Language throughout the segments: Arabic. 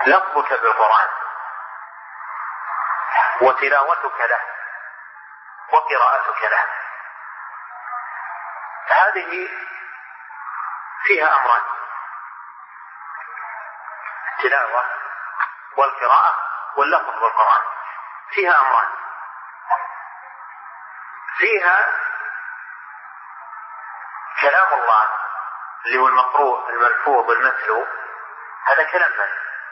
لفظك بالقرآن وتلاوتك له وقراءتك له، هذه فيها أمران: التلاوة والقراءة واللفظ بالقرآن فيها أمران. فيها كلام الله اللي هو المقروء الملفوظ المتلو، هذا كلام من؟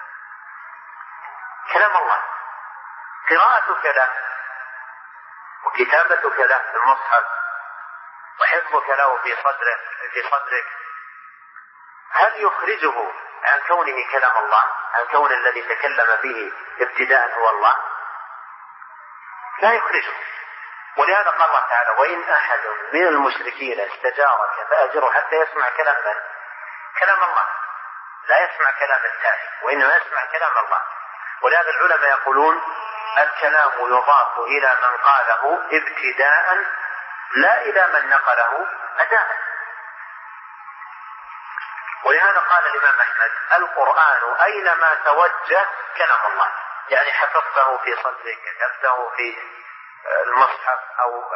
كلام الله. قراءتك له وكتابتك له في المصحف وحفظك له في صدرك هل يخرجه عن كونه كلام الله، عن كون الذي تكلم به ابتداء هو الله؟ لا يخرجه. ولهذا قال الله تعالى: وإن أحد من المشركين استجارك فأجره حتى يسمع كلام من؟ كلام الله. لا يسمع كلام التالي، وإنما يسمع كلام الله. ولهذا العلماء يقولون: الكلام يضاف إلى من قاله ابتداء لا إلى من نقله أداء. ولهذا قال الإمام أحمد: القرآن أينما توجه كلام الله. يعني حفظته في صدرك، كتبته في المصحف أو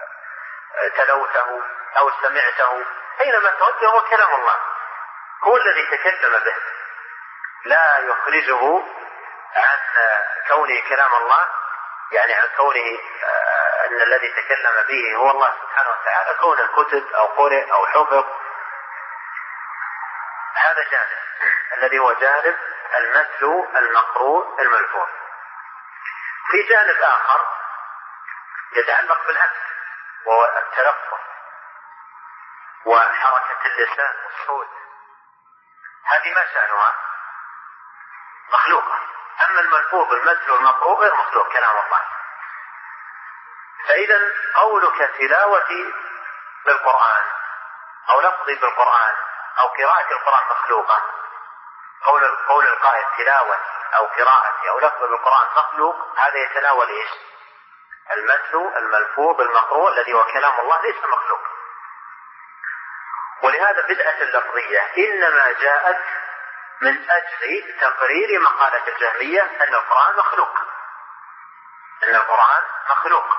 تلوته أو سمعته، أينما توجه هو كلام الله، هو الذي تكلم به. لا يخرجه عن كونه كلام الله، يعني عن كونه أن الذي تكلم به هو الله سبحانه وتعالى، كون الكتب أو قرئ أو حفظ. هذا جانب الذي هو جانب المتلو المقروء الملفوظ. في جانب آخر يتعلق بالهمس وهو التلفظ وحركة اللسان والصوت، هذه ما شأنها؟ مخلوقة. أما الملفوظ المتلو المقروء غير مخلوق، كلام الله. فإذا قولك تلاوتي بالقرآن أو لفظي بالقرآن أو قراءة القرآن مخلوقة، قول القائل تلاوة أو قراءة أو لفظ بالقرآن مخلوق، هذا يتناول إيش؟ المتلو الملفوظ المقروء الذي هو كلام الله ليس مخلوق. ولهذا بدعة اللفظية إنما جاءت من أجل تقرير مقالة الجهمية أن القرآن مخلوق، أن القرآن مخلوق،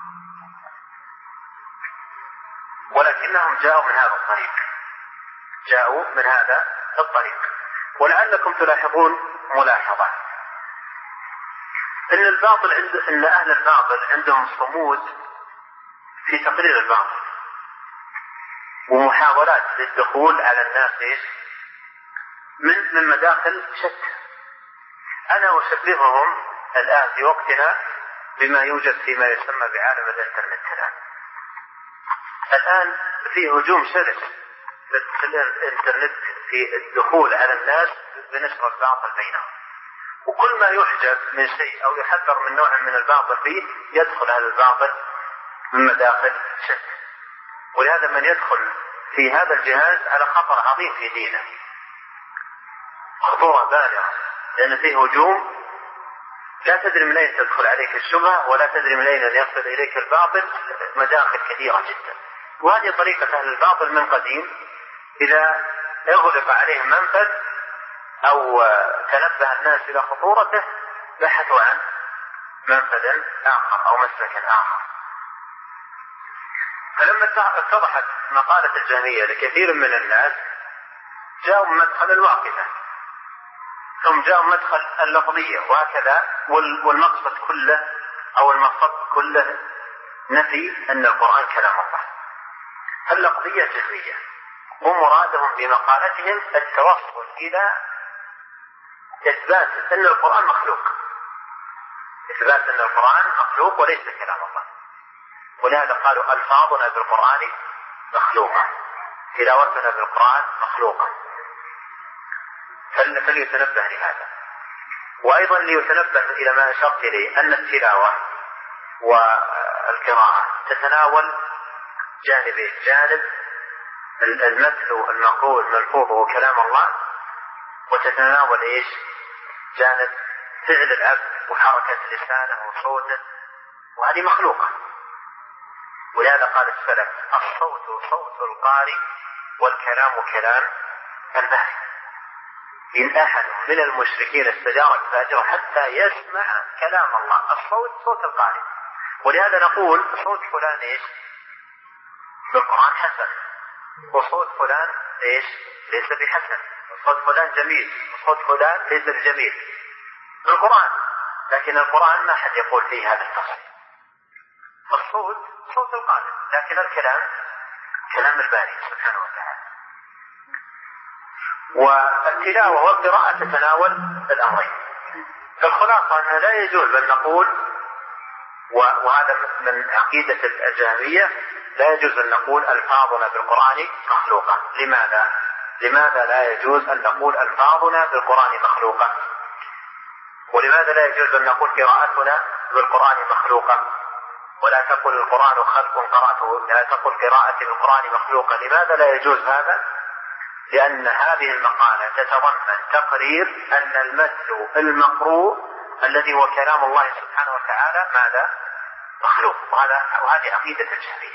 ولكنهم جاءوا من هذا الطريق، جاءوا من هذا الطريق. ولعلكم تلاحظون ملاحظة أن الباطل أن أهل الباطل عندهم صمود في تقرير الباطل ومحاولات للدخول على الناس من مداخل شتى. أنا أشبههم الآن في وقتنا بما يوجد فيما يسمى بعالم الإنترنت. الآن في هجوم شرس في الإنترنت في الدخول على الناس بنشر الباطل بينهم، وكل ما يحجب من شيء أو يحذر من نوع من الباطل فيه يدخل على الباطل من مداخل شتى. ولهذا من يدخل في هذا الجهاز على خطر عظيم في دينه، خطورة بالغة، لأن فيه هجوم لا تدري من أين تدخل عليك الشبهة ولا تدري من أين يصل إليك الباطل، مداخل كثيرة جدا. وهذه طريقة أهل الباطل من قديم، إذا اغلق عليهم منفذ أو تنبه الناس إلى خطورته بحثوا عن منفذ آخر أو مسلك آخر. فلما اتضحت مقالة الجهمية لكثير من الناس جاءوا من مدخل الواقفة، ثم جاءوا مدخل اللفظية، وهكذا. والمقصد كله أو المقصد كله نفي أن القرآن كلام الله. اللفظية جهمية، ومرادهم بمقالتهم التوصل إلى إثبات أن القرآن مخلوق، إثبات أن القرآن مخلوق وليس كلام الله. ولهذا قالوا ألفاظنا بالقرآن مخلوقة، تلاوتنا بالقرآن مخلوقة. فليتنبه لهذا. وأيضا ليتنبه إلى ما أشرت إليه أن التلاوة والقراءة تتناول جانبين: جانب المتلو المقروء الملفوظ هو كلام الله، وتتناول إيش؟ جانب فعل العبد وحركة لسانه وصوته، وهذه مخلوقة. ولهذا قال السلف: الصوت صوت القارئ والكلام كلام الباري. إن أحد من المشركين استجارك فأجره حتى يسمع كلام الله. الصوت صوت القارئ، ولهذا نقول صوت فلان إيش بالقرآن حسن، وصوت فلان إيش ليس بحسن، وصوت فلان جميل، وصوت فلان ليس بجميل بالقرآن. لكن القرآن ما حد يقول فيه هذا التفصيل. الصوت صوت القارئ، لكن الكلام كلام الباري سبحانه وتعالى. والتلاوة والقراءة تتناول الأمرين. فالخلاصة أنه لا يجوز أن نقول، وهذا من عقيدة الجهمية، لا يجوز أن نقول ألفاظنا بالقرآن مخلوقة. لماذا لا يجوز أن نقول ألفاظنا بالقرآن مخلوقة؟ ولماذا لا يجوز أن نقول قراءتنا بالقرآن مخلوقة؟ ولا تقل القرآن خلق قرأته، لا تقل قراءتي بالقرآن مخلوقة. لماذا لا يجوز هذا؟ لأن هذه المقالة تتضمن تقرير أن المتن المقروء الذي هو كلام الله سبحانه وتعالى ماذا؟ مخلوق. وهذه عقيدة الجهمية.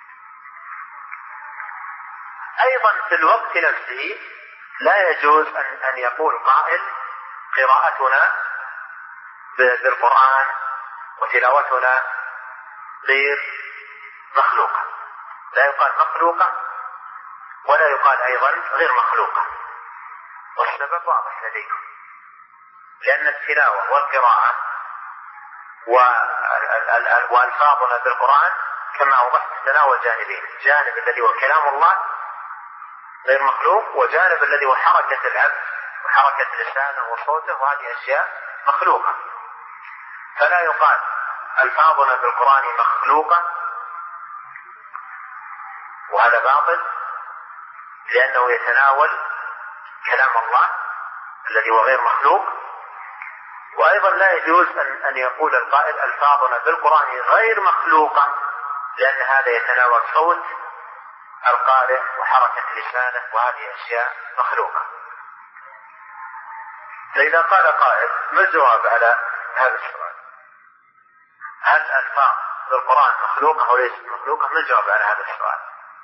أيضا في الوقت نفسه لا يجوز أن يقول قائل قراءتنا بالقرآن وتلاوتنا غير مخلوقة. لا يقال مخلوقة ولا يقال أيضا غير مخلوقة. والسبب واضح لديكم، لأن التلاوة والقراءة وألفاظنا بالقرآن كما أوضحت تتناول جانبين: جانب الذي هو كلام الله غير مخلوق، وجانب الذي هو حركة العبد وحركة لسانه وصوته، وهذه أشياء مخلوقة. فلا يقال ألفاظنا بالقرآن مخلوقة، وهذا باطل لأنه يتناول كلام الله الذي هو غير مخلوق. وأيضا لا يجوز أن يقول القائل ألفاظنا بالقرآن غير مخلوقة، لأن هذا يتناول صوت القارئ وحركة لسانه، وهذه أشياء مخلوقة. فإذا قال قائل ما الجواب على هذا السؤال؟ هل الألفاظ بالقرآن مخلوقة أو ليست مخلوقة؟ ما الجواب على هذا السؤال؟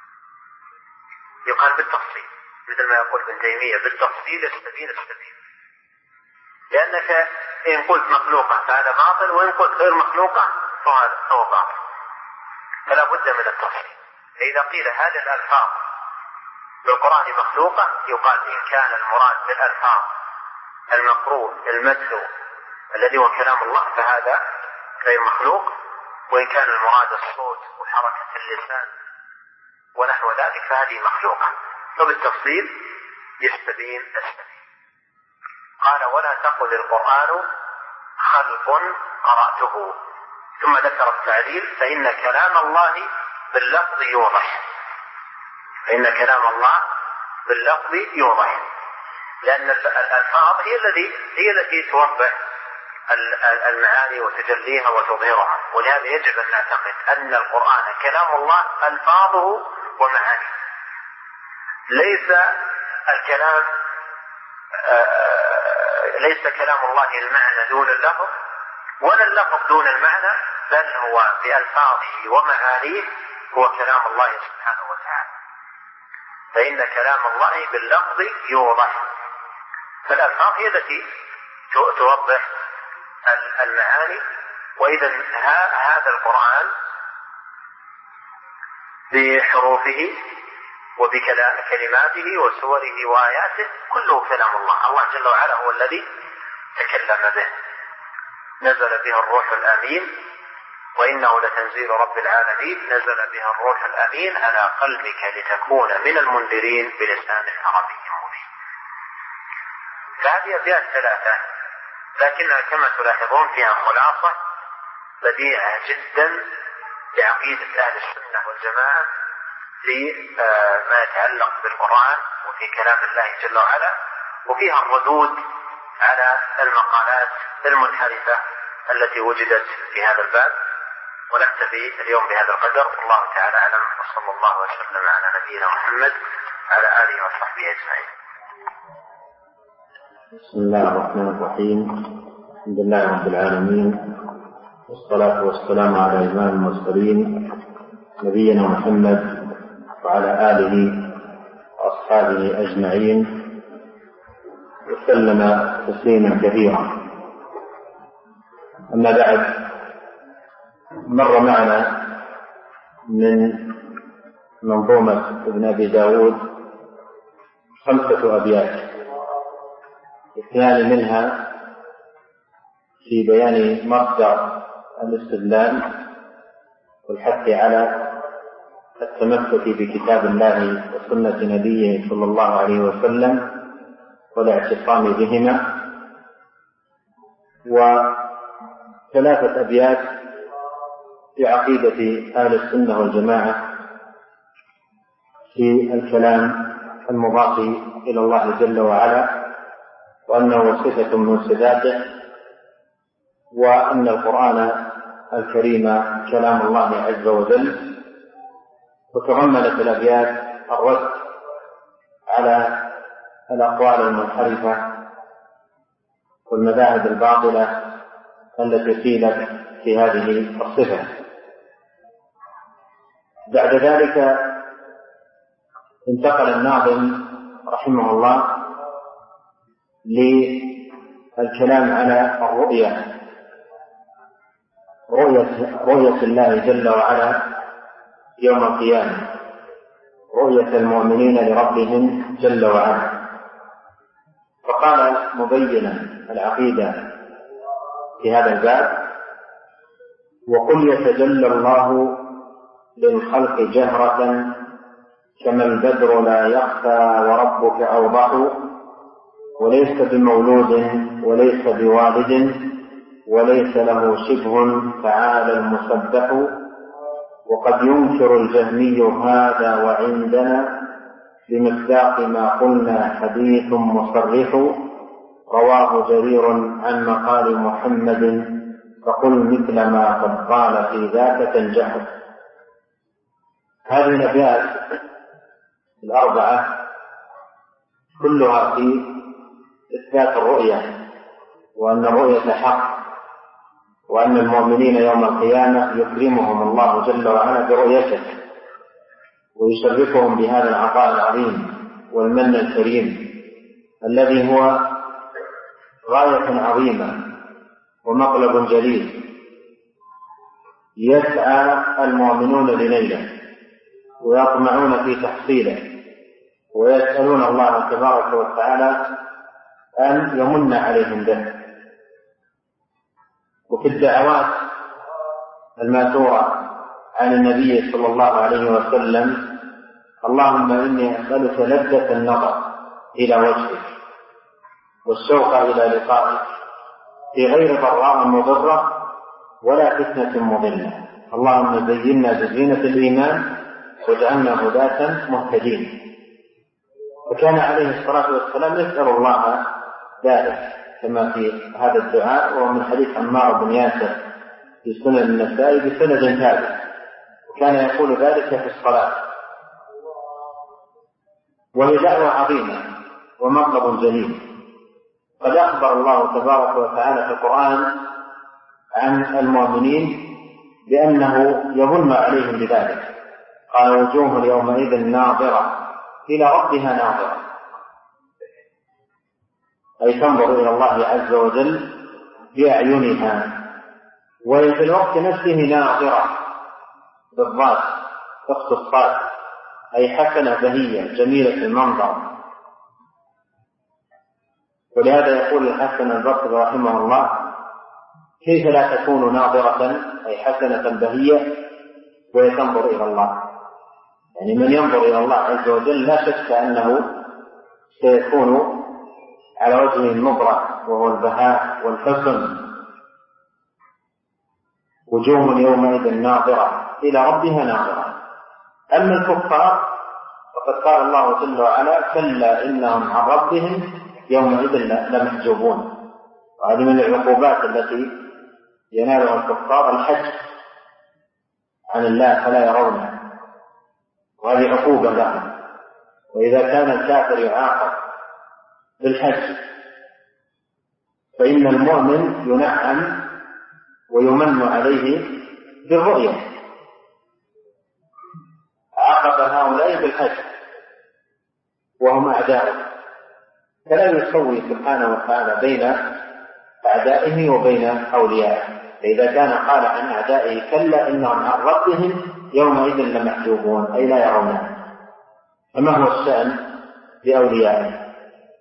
يقال بالتفصيل، مثل ما يقول ابن تيمية: بالتفصيل السبيل السبيل. لأنك إن قلت مخلوقة فهذا باطل، وإن قلت غير مخلوقة فهذا هو باطل. فلا بد من التفصيل. فإذا قيل هذه الألفاظ بالقرآن مخلوقة، يقال إن كان المراد بالألفاظ المقروء المتلو الذي هو كلام الله فهذا غير مخلوق، وإن كان المراد الصوت وحركة اللسان ونحو ذلك فهذه مخلوقة. فبالتفصيل يستبين السبيل. قال: ولا تقل القرآن خلق قرأته. ثم ذكر التعليل: فإن كلام الله باللفظ يوضح. فإن كلام الله باللفظ يوضح، لأن الألفاظ هي التي توضح المعاني وتجليها وتظهرها. ولهذا يجب أن نعتقد أن القرآن كلام الله ألفاظه ومعانيه. ليس كلام الله المعنى دون اللفظ، ولا اللفظ دون المعنى، بل هو بألفاظه ومعانيه هو كلام الله سبحانه وتعالى. فإن كلام الله باللفظ يوضح. فالألفاظ هي التي توضح المعاني. وإذا هذا القرآن بحروفه وبكلماته وسوره وآياته كله كلام الله. الله جل وعلا هو الذي تكلم به. نزل به الروح الأمين، وإنه لتنزيل رب العالمين، نزل به الروح الأمين على قلبك لتكون من المنذرين بلسان عربي مبين. فهذه أبيات ثلاثة، لكنها كما تلاحظون فيها خلاصة بديعة جدا لعقيدة أهل السنة والجماعة في ما يتعلق بالقرآن وفي كلام الله جل وعلا، وفيها الردود على المقالات المنحرفة التي وجدت في هذا الباب. ونكتفي اليوم بهذا القدر، والله تعالى أعلم، وصلى الله وسلم على نبينا محمد على آله وصحبه أجمعين. بسم الله الرحمن الرحيم. الحمد لله رب العالمين، والصلاة والسلام على إمام المرسلين نبينا محمد وعلى آله وأصحابه أجمعين. وسلم تسليما كثيرا. أما بعد، مر معنا من منظومة ابن أبي داود 5 أبيات، 2 منها في بيان مصدر الاستدلال والحث على التمسك بكتاب الله وسنة نبيه صلى الله عليه وسلم والاعتصام بهما، و3 أبيات في عقيدة أهل السنة والجماعة في الكلام المضاف إلى الله جل وعلا، وأنه صفة من صفاته، وأن القرآن الكريم كلام الله عز وجل. وتضمنت الأبيات الرد على الأقوال المنحرفة والمذاهب الباطلة التي قيلت في هذه الصفة. بعد ذلك انتقل الناظم رحمه الله للكلام على رؤية الله جل وعلا يوم القيامة، رؤية المؤمنين لربهم جل وعلا. فقال مبينا العقيدة في هذا الباب: وقل يتجلى الله للخلق جهرة كما البدر لا يخفى وربك أوضح، وليس بمولود وليس بوالد وليس له شبه تعالى المسبح. وقد ينكر الجهمي هذا وعندنا بمصداق ما قلنا حديث مصرح. رواه جرير عن مقال محمد فقل مثل ما قد قال في ذاك تنجح. هذه الأبيات 4 كلها في إثبات الرؤية، وأن الرؤية حق، وأن المؤمنين يوم القيامة يكرمهم الله جل وعلا برؤيته، ويشرفهم بهذا العطاء العظيم والمن الكريم الذي هو غاية عظيمة ومطلب جليل يسعى المؤمنون لنيله ويطمعون في تحصيله، ويسألون الله تبارك وتعالى أن يمن عليهم به. وفي الدعوات الماثورة عن النبي صلى الله عليه وسلم: اللهم إني أسألك لذة النظر إلى وجهك والشوق إلى لقائك في غير ضراء مضرة ولا فتنة مضلة. اللهم زينا بزينة الإيمان واجعلنا هداة مهتدين. وكان عليه الصلاة والسلام يسأل الله ذلك كما في هذا الدعاء، وهو من حديث عمار بن ياسر في سنن النسائي بسند ثابت، وكان يقول ذلك في الصلاة. وهي دعوة عظيمة ومطلب جليل. قد أخبر الله تبارك وتعالى في القرآن عن المؤمنين بأنه يمن عليهم بذلك. قال: وجوه يومئذ ناظرة إلى ربها ناظرة، أي تنظر إلى الله عز وجل بأعينها، وهي في الوقت نفسه ناظرة بالضاد تخص الصاد، أي حسنة بهية جميلة المنظر. ولهذا يقول الحسن البصري رحمه الله: كيف لا تكون ناظرة أي حسنة بهية وهي تنظر إلى الله؟ يعني من ينظر إلى الله عز وجل لا شك أنه سيكون على وجه النظرة وهو البهاء والحسن. وجوه يومئذ ناظرة إلى ربها ناظرة. أما الكفار فقد قال الله جل وعلا: كلا إنهم عن ربهم يومئذ لمحجوبون. وهذه من العقوبات التي ينالها الكفار، الحجب عن الله فلا يرونه، وهذه عقوبة لهم. وإذا كان الكافر يعاقب بالحج فإن المؤمن ينعم ويمن عليه بالرؤية. عاقب هؤلاء بالحج وهم أعداء، فلا يسوي سبحانه وتعالى بين أعدائه وبين أوليائه. فإذا كان قال عن أعدائه كلا إنهم عن ربهم يومئذ لمحجوبون، أي لا يرونه. فما هو الشأن بأوليائه؟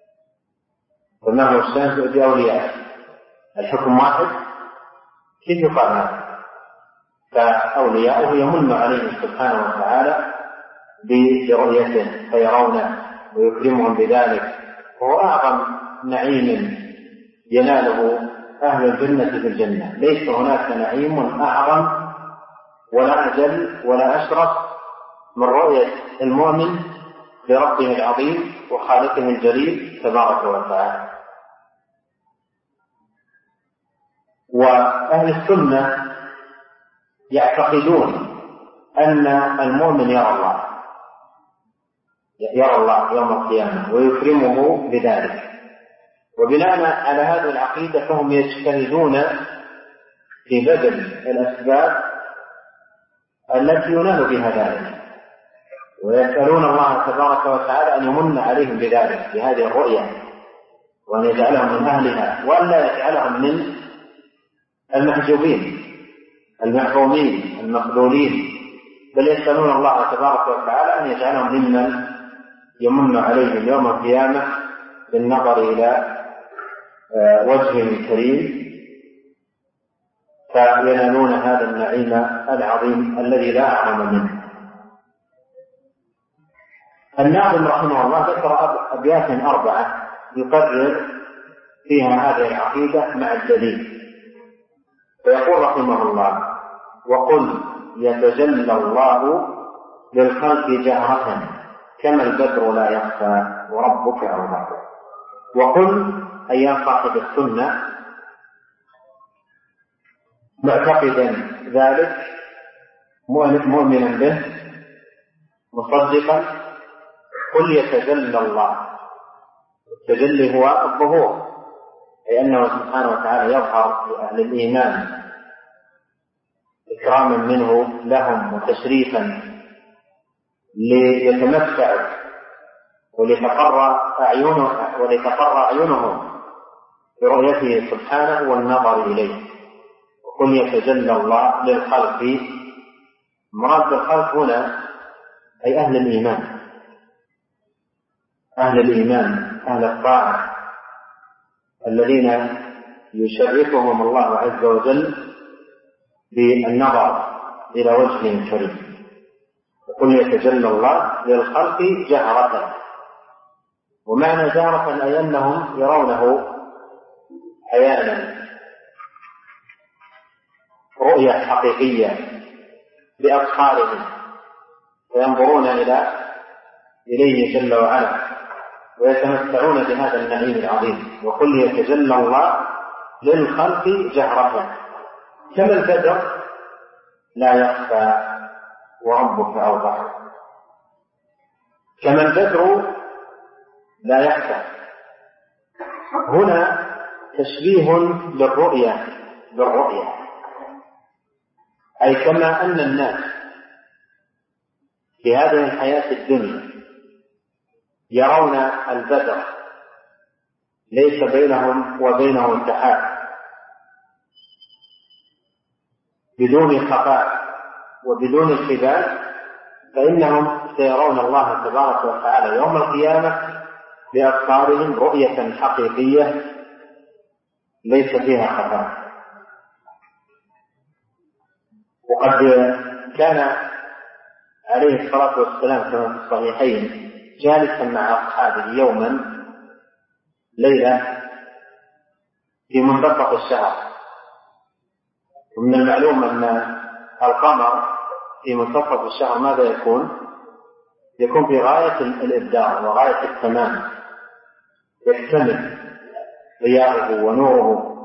الحكم واحد؟ كيف يقال هذا؟ فأولياؤه يمن عليهم سبحانه وتعالى برؤيته فيرونه ويكرمهم بذلك، وهو أعظم نعيم يناله أهل الجنة في الجنة. ليس هناك نعيم أعظم ولا أجل ولا أشرف من رؤية المؤمن لربه العظيم وخالقه الجليل تبارك وتعالى. وأهل السنة يعتقدون أن المؤمن يرى الله يوم القيامة ويكرمه بذلك، وبناء على هذه العقيدة فهم يجتهدون في بذل الأسباب التي ينال بها ذلك، ويسألون الله تبارك وتعالى أن يمن عليهم بذلك، بهذه الرؤية، وأن يجعلهم من أهلها، وأن لا يجعلهم من المحجوبين المحرومين المخذولين، بل يسألون الله تبارك وتعالى أن يجعلهم ممن يمن عليهم يوم القيامة بالنظر إلى وجهه الكريم، فينالون هذا النعيم العظيم الذي لا أعظم منه. الناظم رحمه الله ذكر أبيات 4 يقرر فيها هذه العقيدة مع الدليل، فيقول رحمه الله: وقل يتجلى الله للخلق جهرة كما البدر لا يخفى وربك أوضح. وقل أي يا صاحب السنة معتقدا ذلك مؤمنا به مصدقا، قل يتجلى الله. التجلي هو الظهور، أي أنه سبحانه وتعالى يظهر لأهل الإيمان إكراما منه لهم وتشريفا ليتمتعوا ولتقر أعينهم برؤيته سبحانه والنظر إليه. وقل يتجلى الله للخلق، مراد الخلق هنا أي أهل الإيمان، أهل الطاعة الذين يشرفهم الله عز وجل بالنظر إلى وجهه الكريم. وقل يتجلى الله للخلق جهرة، ومعنى جهرة أي أنهم يرونه عيانا رؤية حقيقية بأبصارهم، فينظرون إليه جل وعلا ويتمتعون بهذا النعيم العظيم. وقل يتجلى الله للخلق جهرة كما البدر لا يخفى وربك أوضح. كما البدر لا يخفى، هنا تشبيه بالرؤية، أي كما أن الناس في هذه الحياة الدنيا يرون البدر ليس بينهم وبينه سحاب بدون خفاء وبدون انحبال، فإنهم سيرون الله تبارك وتعالى يوم القيامة بأبصارهم رؤية حقيقية ليس فيها خفاء. وقد كان عليه الصلاة والسلام كما في الصحيحين جالسا مع أصحابه يوما ليلة في منتصف الشهر، ومن المعلوم أن القمر في منتصف الشهر ماذا يكون في غاية الإبداع وغاية التمام، يكتمل ضياؤه ونوره.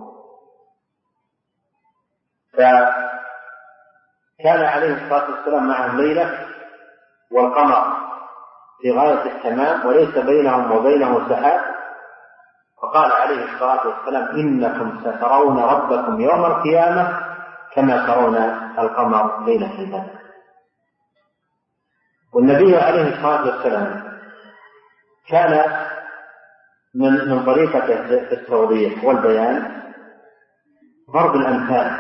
فكان عليه الصلاة والسلام معهم ليلة والقمر في غاية التمام وليس بينهم وبينه سحاب، فقال عليه الصلاة والسلام: إنكم سترون ربكم يوم القيامة كما ترون القمر ليلة البدر. والنبي عليه الصلاة والسلام كان من طريقة التوضيح والبيان ضرب الأمثال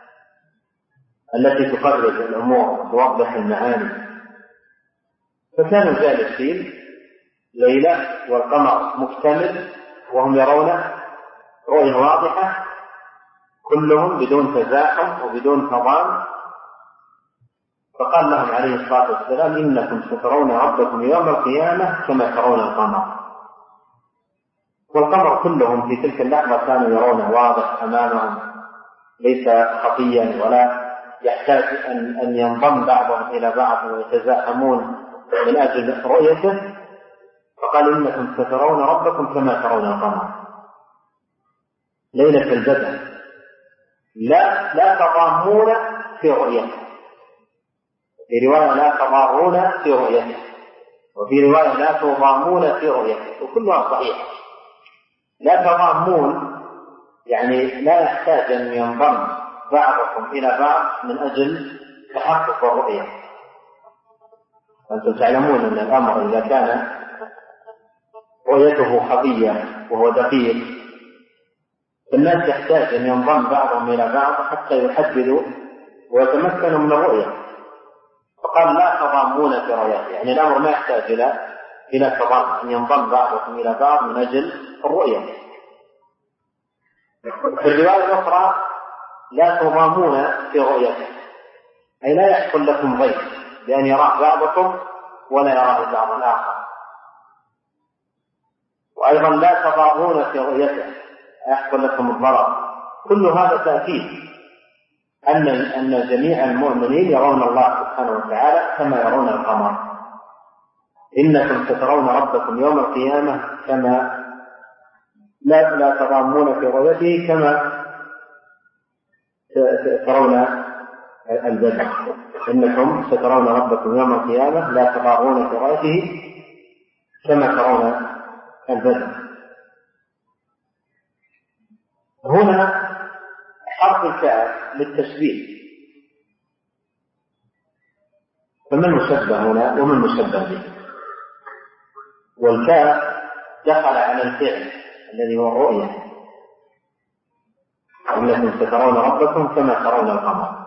التي تخرج الأمور وتوضح المعاني. فكانوا جالسين ليلة والقمر مكتمل وهم يرون رؤية واضحة كلهم بدون تزاحم وبدون تضام، فقال لهم عليه الصلاة والسلام: إنكم سترون ربكم يوم القيامة كما ترون القمر. والقمر كلهم في تلك اللحظة كانوا يرونه واضح أمامهم، ليس خفيا ولا يحتاج أن ينضم بعضهم إلى بعض ويتزاحمون من أجل رؤيته. فقال: إنكم سترون ربكم كما ترون القمر ليلة البدر، لا تضامون في رؤيته، في رواية لا تضارون في رؤيته، وفي رواية لا تضامون في رؤيته، وكلها صحيحة. لا تضامون يعني لا يحتاج أن ينضم بعضكم إلى بعض من أجل تحقق الرؤية. أنتم تعلمون أن الأمر إذا كان رؤيته خفية وهو دقيق الناس يحتاج أن ينضم بعضهم إلى بعض حتى يحددوا ويتمكنوا من الرؤية. فقال: لا تضامون في رؤيته، يعني الأمر ما يحتاج إلى تضام، أن ينضم بعضكم إلى بعض من أجل الرؤية. في الرواية الأخرى: لا تضامون في رؤيته، أي لا يحصل لكم ضيق بأن يراه بعضكم ولا يراه بعض الآخر. وأيضا لا تضامون في رؤيته، يحصل لكم الضرر. كل هذا تأكيد أن جميع المؤمنين يرون الله سبحانه وتعالى كما يرون القمر. إنكم سترون ربكم يوم القيامة كما لا تضامون في رؤيته كما ترون البدر. إنكم سترون ربكم يوم القيامة لا تضامون في رؤيته كما ترون البدر. هنا حرف الكاف للتشبيه، فما المشبه هنا وما المشبه به؟ والكاف دخل على الفعل الذي هو الرؤية: إنكم سترون ربكم كما ترون القمر.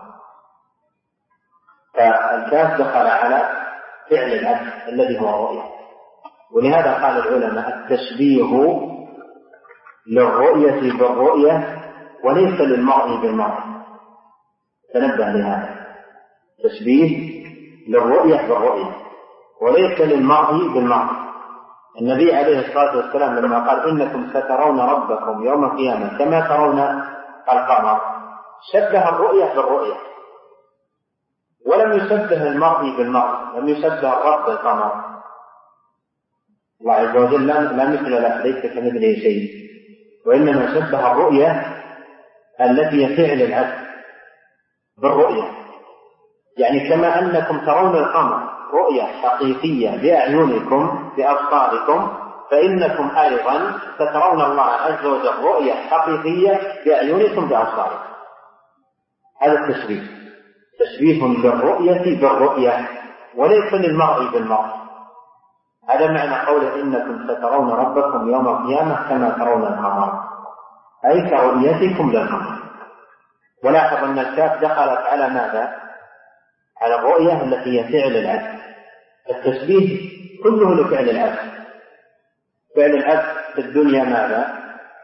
فالكاف دخل على فعل الأمر الذي هو الرؤية. ولهذا قال العلماء: التشبيه للرؤية بالرؤية وليس للمرء بالمرء. تنبه لهذا: تشبيه للرؤية بالرؤية وليس للمرء بالمرء. النبي عليه الصلاة والسلام لما قال: إنكم سترون ربكم يوم القيامة كما ترون القمر، شبه الرؤية بالرؤية، ولم يشبه المرء بالمرء، لم يشبه الرب بالقمر. الله عز وجل لا مثل له، ليس كمثله شيء، وإنما شبه الرؤية التي هي فعل العبد بالرؤية. يعني كما أنكم ترون القمر رؤية حقيقية بأعينكم بأبصاركم، فإنكم أيضا سترون الله عز وجل رؤية حقيقية بأعينكم بأبصاركم. هذا التشبيه، تشبيه للرؤية بالرؤية وليس للمرء بالمرء. هذا معنى قوله: إنكم سترون ربكم يوم القيامة كما ترون القمر، أي كرؤيتكم للقمر. ولاحظ أن الكاف دخلت على ماذا؟ على الرؤية التي هي فعل العبد. التشبيه كله لفعل العبد. فعل العبد في الدنيا ماذا؟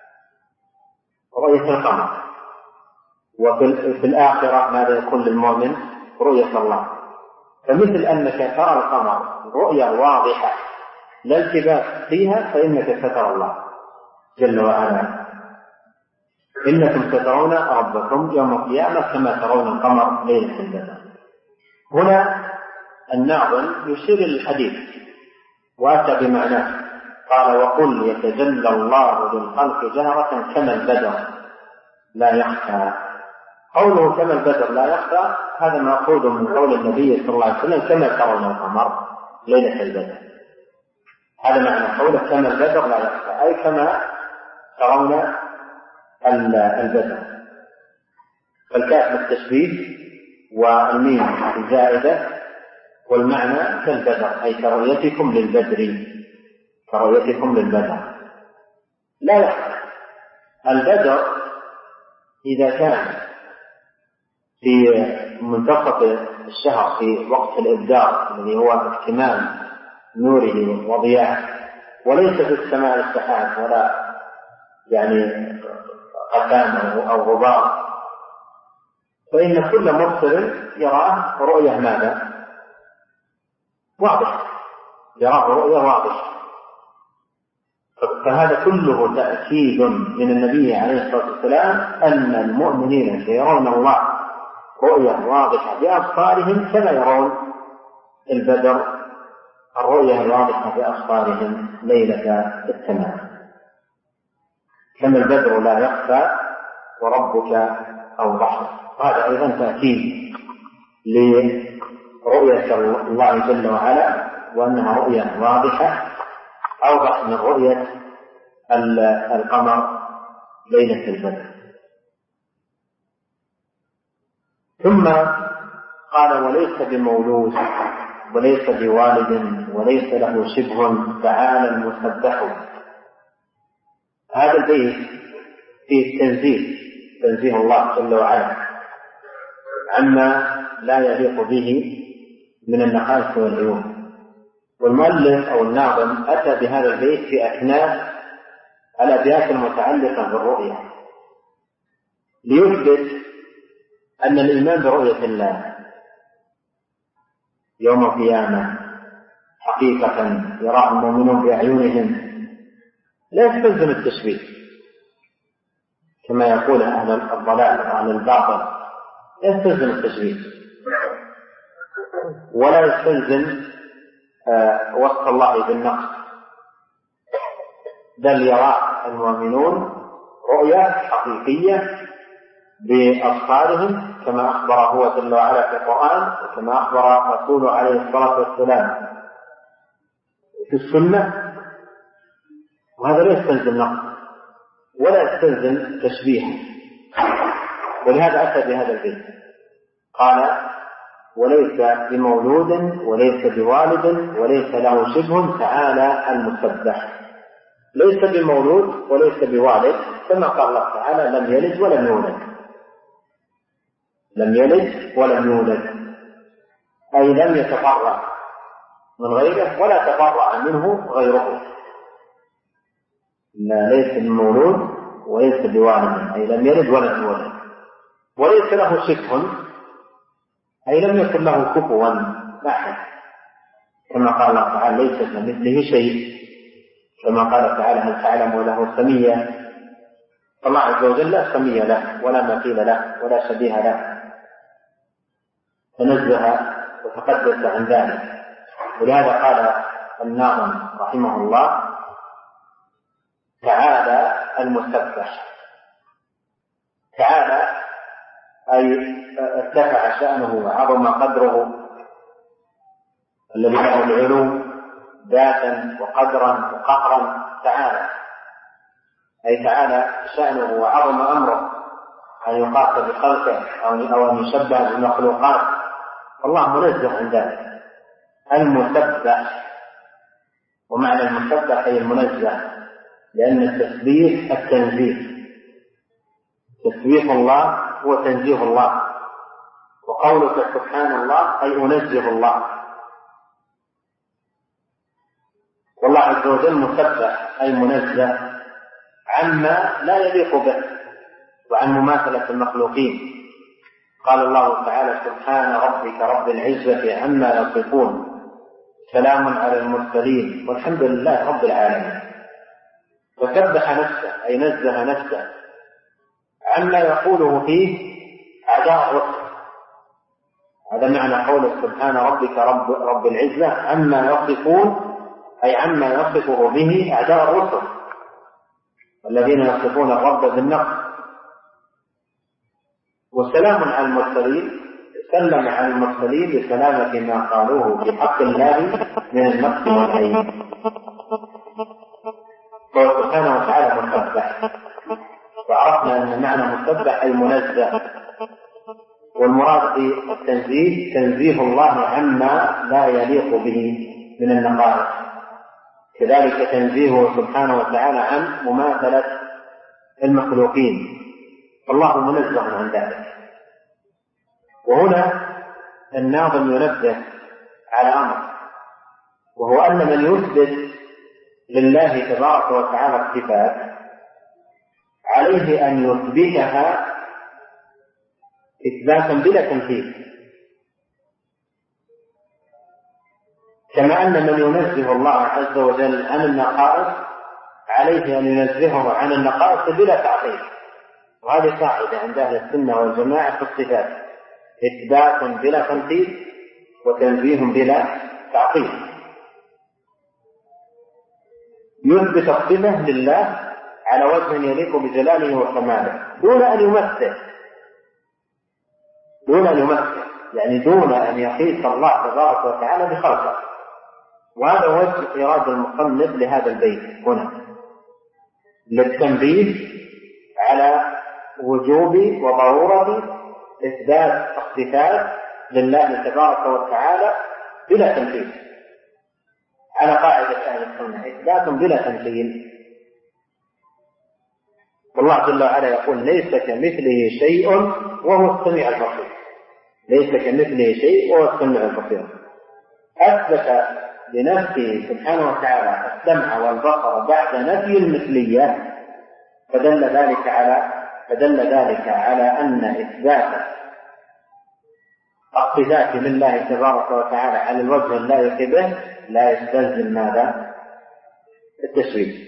رؤية القمر. وفي الآخرة ماذا يكون للمؤمن؟ رؤية الله. فمثل أنك ترى القمر رؤية واضحة لا التباس فيها، فإنك سترى الله جل وعلا. إنكم سترون ربكم يوم القيامة كما ترون القمر ليلة البدر. هنا الناظم يشير للحديث وأتى بمعناه، قال: وقل يتجلى الله للخلق جهرة كما البدر لا يخفى. قوله كما البدر لا يخفى هذا مأخوذ من قول النبي صلى الله عليه وسلم: كما ترون القمر ليلة البدر. هذا معنى قوله كما البدر لا يخفى، أي كما ترون البدر. فالكاف للتشبيه والميم الزائدة، والمعنى كالبدر أي كرؤيتكم للبدر، كرؤيتكم للبدر. لا يخفى. البدر إذا كان في منتصف الشهر في وقت الإبدار الذي هو اكتمال نوره وضياعه، وليس في السماء السحاب ولا يعني قتام أو غبار، فإن كل مبصر يراه رؤية ماذا؟ واضح، يراه رؤية واضحة. فهذا كله تأكيد من النبي عليه الصلاة والسلام أن المؤمنين سيرون الله رؤية واضحة بأبصارهم كما يرون البدر الرؤية الواضحة بأبصارهم ليلة التمام. كما البدر لا يخفى وربك أوضح. وهذا أيضا تأكيد لرؤية الله جل وعلا، وأنها رؤية واضحة أوضح من رؤية القمر ليلة البدر. ثم قال وليس بمولود وليس بوالد وليس له شبه تعالى المسبح. هذا البيت فيه تنزيه الله جل وعلا عما لا يليق به من النقائص والعيوب. والمؤلف أو الناظم أتى بهذا البيت في أثناء الأبيات المتعلقة بالرؤية ليثبت أن الإيمان برؤية الله يوم القيامة حقيقة يراه المؤمنون بأعينهم لا يستلزم التشبيه كما يقول أهل الضلال وأهل الباطل، لا يستلزم التشبيه ولا يستلزم وصف الله بالنقص، بل يرى المؤمنون رؤيا حقيقية بأبصارهم كما أخبر هو جل وعلا في القرآن، وكما أخبر رسوله عليه الصلاة والسلام في السنة. وهذا لا يستلزم نقص ولا يستلزم تشبيه، ولهذا أتى بهذا البيت قال وليس بمولود وليس بوالد وليس له شبه تعالى المسبح. ليس بمولود وليس بوالد كما قال الله تعالى لم يلد ولم يولد، لم يلد ولم يولد أي لم يتفرع من غيره ولا تفرع منه غيره. ليس بمولود وليس بوالد أي لم يلد ولم يولد. وليس له شبه أي لم يكن له كفوا أحد كما قال الله تعالى ليس كمثله شيء، كما قال تعالى هل تعلم له سميا. الله عز وجل لا سمي له ولا مثيل له ولا شبيه له، تنزه وتقدس عن ذلك. ولهذا قال الناظم رحمه الله تعالى المسبح. تعالى أي ارتفع شأنه وعظم قدره الذي له العلو ذاتا وقدرا وقهرا. تعالى أي تعالى شأنه وعظم أمره أن يقاس بخلقه أو أن يشبه بالمخلوقات، الله منزه عن ذلك. المسبح، ومعنى المسبح أي المنزه، لأن التسبيح التنزيه، تسبيح الله هو تنزيه الله، وقولك سبحان الله أي أنزه الله. والله عز وجل مسبح أي منزه عما لا يليق به وعن مماثلة المخلوقين. قال الله تعالى سبحان ربك رب العزة عما يصفون سلام على المرسلين والحمد لله رب العالمين. وسبح نفسه أي نزه نفسه عما يقوله فيه أعداء الرسل. هذا معنى قوله سبحان ربك رب العزة عما يصفون أي عما يصفه به أعداء الرسل الذين يصفون الرب بالنقص. وسلام على المرسلين، سلم على المرسلين بسلامة ما قالوه في حق الله من النقص والعيب. قال سبحانه وتعالى مسبح، وعرفنا أن معنى مسبح أي منزه، والمراد بالتنزيه تنزيه الله عما لا يليق به من النقائص كذلك تنزيهه سبحانه وتعالى عن مماثلة المخلوقين، الله منزه عن ذلك. وهنا الناظم ينبه على أمر، وهو أن من يثبت لله تبارك وتعالى الصفات عليه أن يثبتها إثباتا بلا تمثيل، كما أن من ينزه الله عز وجل عن النقائص عليه أن ينزهه عن النقائص بلا تعطيل. وهذه قاعدة عند أهل السنة والجماعة في الصفات: إثبات بلا تمثيل وتنزيه بلا تعطيل. يثبت الصفة لله على وجه يليق بجلاله وكماله دون أن يمثل، يعني دون أن يقيس الله تبارك وتعالى بخلقه. وهذا وجه إرادة المصنف لهذا البيت هنا للتنبيه على وجوب وضرورة إثبات الصفات لله تبارك وتعالى بلا تمثيل، على قاعدة أهل السنة: إثبات بلا تمثيل. والله جل وعلا يقول: ليس كمثله شيء وهو السميع البصير. ليس كمثله شيء وهو السميع البصير. أثبت لنفسه سبحانه وتعالى السمع والبصر بعد نفي المثلية، فدل ذلك على أن إثبات الصفات لله تبارك وتعالى على الوجه اللائق به لا يستلزم ماذا؟ التشريك.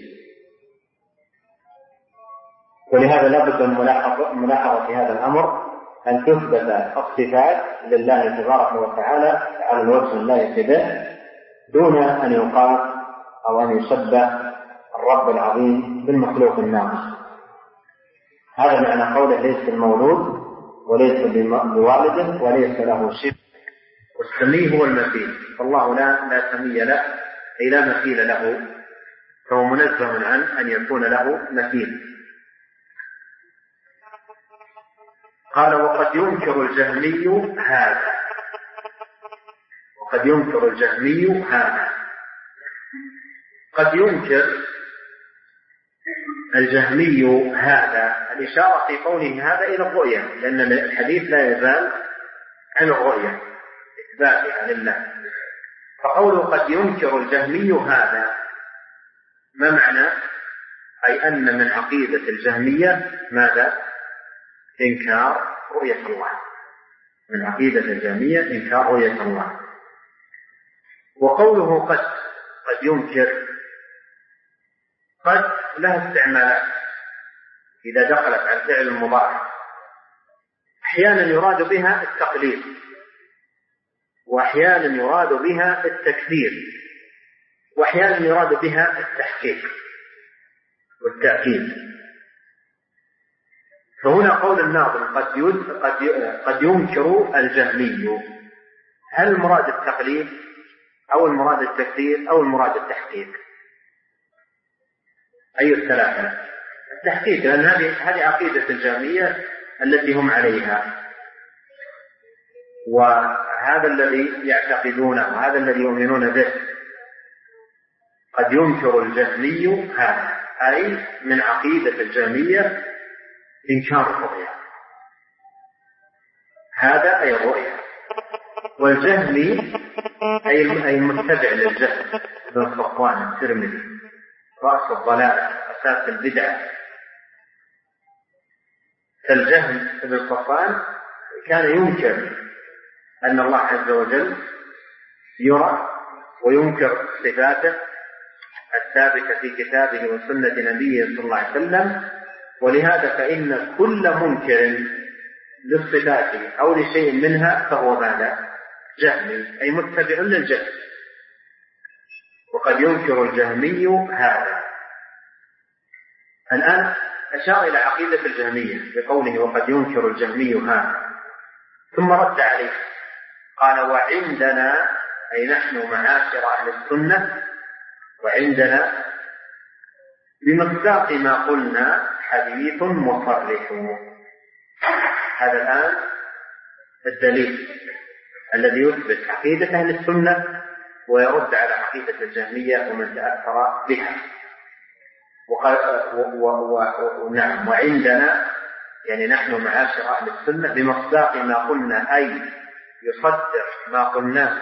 ولهذا لا بد من ملاحظة هذا الأمر، أن تثبت الصفات لله تبارك وتعالى على الوجه اللائق به دون أن يقال أو أن يشبه الرب العظيم بالمخلوق الناقص. هذا معنى قوله: ليس المولود وليس بوالده وليس له شبه. والسمي هو المثيل، فالله لا سمي له أي لا مثيل له، فهو منزه عن أن يكون له مثيل. قال: وقد ينكر الجهمي هذا. قد ينكر الجهمي هذا. الإشارة في قوله هذا إلى الرؤية، لأن الحديث لا يزال عن الرؤية إثباتها لله. فقوله قد ينكر الجهمي هذا، ما معنى؟ أي أن من عقيدة الجهمية ماذا؟ إنكار رؤية الله. من عقيدة الجهمية إنكار رؤية الله. وقوله قد ينكر، قد لها استعمالات إذا دخلت على الفعل المضارع. أحيانا يراد بها التقليل، وأحيانا يراد بها التكثير، وأحيانا يراد بها التحقيق والتأكيد. فهنا قول الناظم قد ينكر الجهمي، هل المراد التقليل أو المراد التكثير أو المراد التحقيق؟ أي الثلاثة؟ التحقيق، لأن هذه عقيدة الجهمية التي هم عليها، وهذا الذي يعتقدونه وهذا الذي يؤمنون به. قد ينكر الجهمي هذا، أي من عقيدة الجهمية إنكار الرؤيا. هذا أي الرؤيا. والجهمي أي المتبع للجهل بن صفوان الترمذي، رأس الضلالة، أساس البدعة. فالجهل بن صفوان كان ينكر أن الله عز وجل يرى، وينكر صفاته الثابتة في كتابه وسنة نبيه صلى الله عليه وسلم. ولهذا فإن كل منكر للصفات أو لشيء منها فهو ماذا؟ جهمي، أي متبع للجهل. وقد ينكر الجهمي هذا. الآن أشار إلى عقيدة الجهمية بقوله وقد ينكر الجهمي هذا، ثم رد عليه قال: وعندنا، أي نحن معاشر أهل السنة، وعندنا بمصداق ما قلنا حديث مصرح. هذا الآن الدليل الذي يثبت عقيدة أهل السنة ويرد على عقيدة الجهمية ومن تأثر بها. نعم، وعندنا يعني نحن معاشر أهل السنة بمصداق ما قلنا، أي يصدق ما قلناه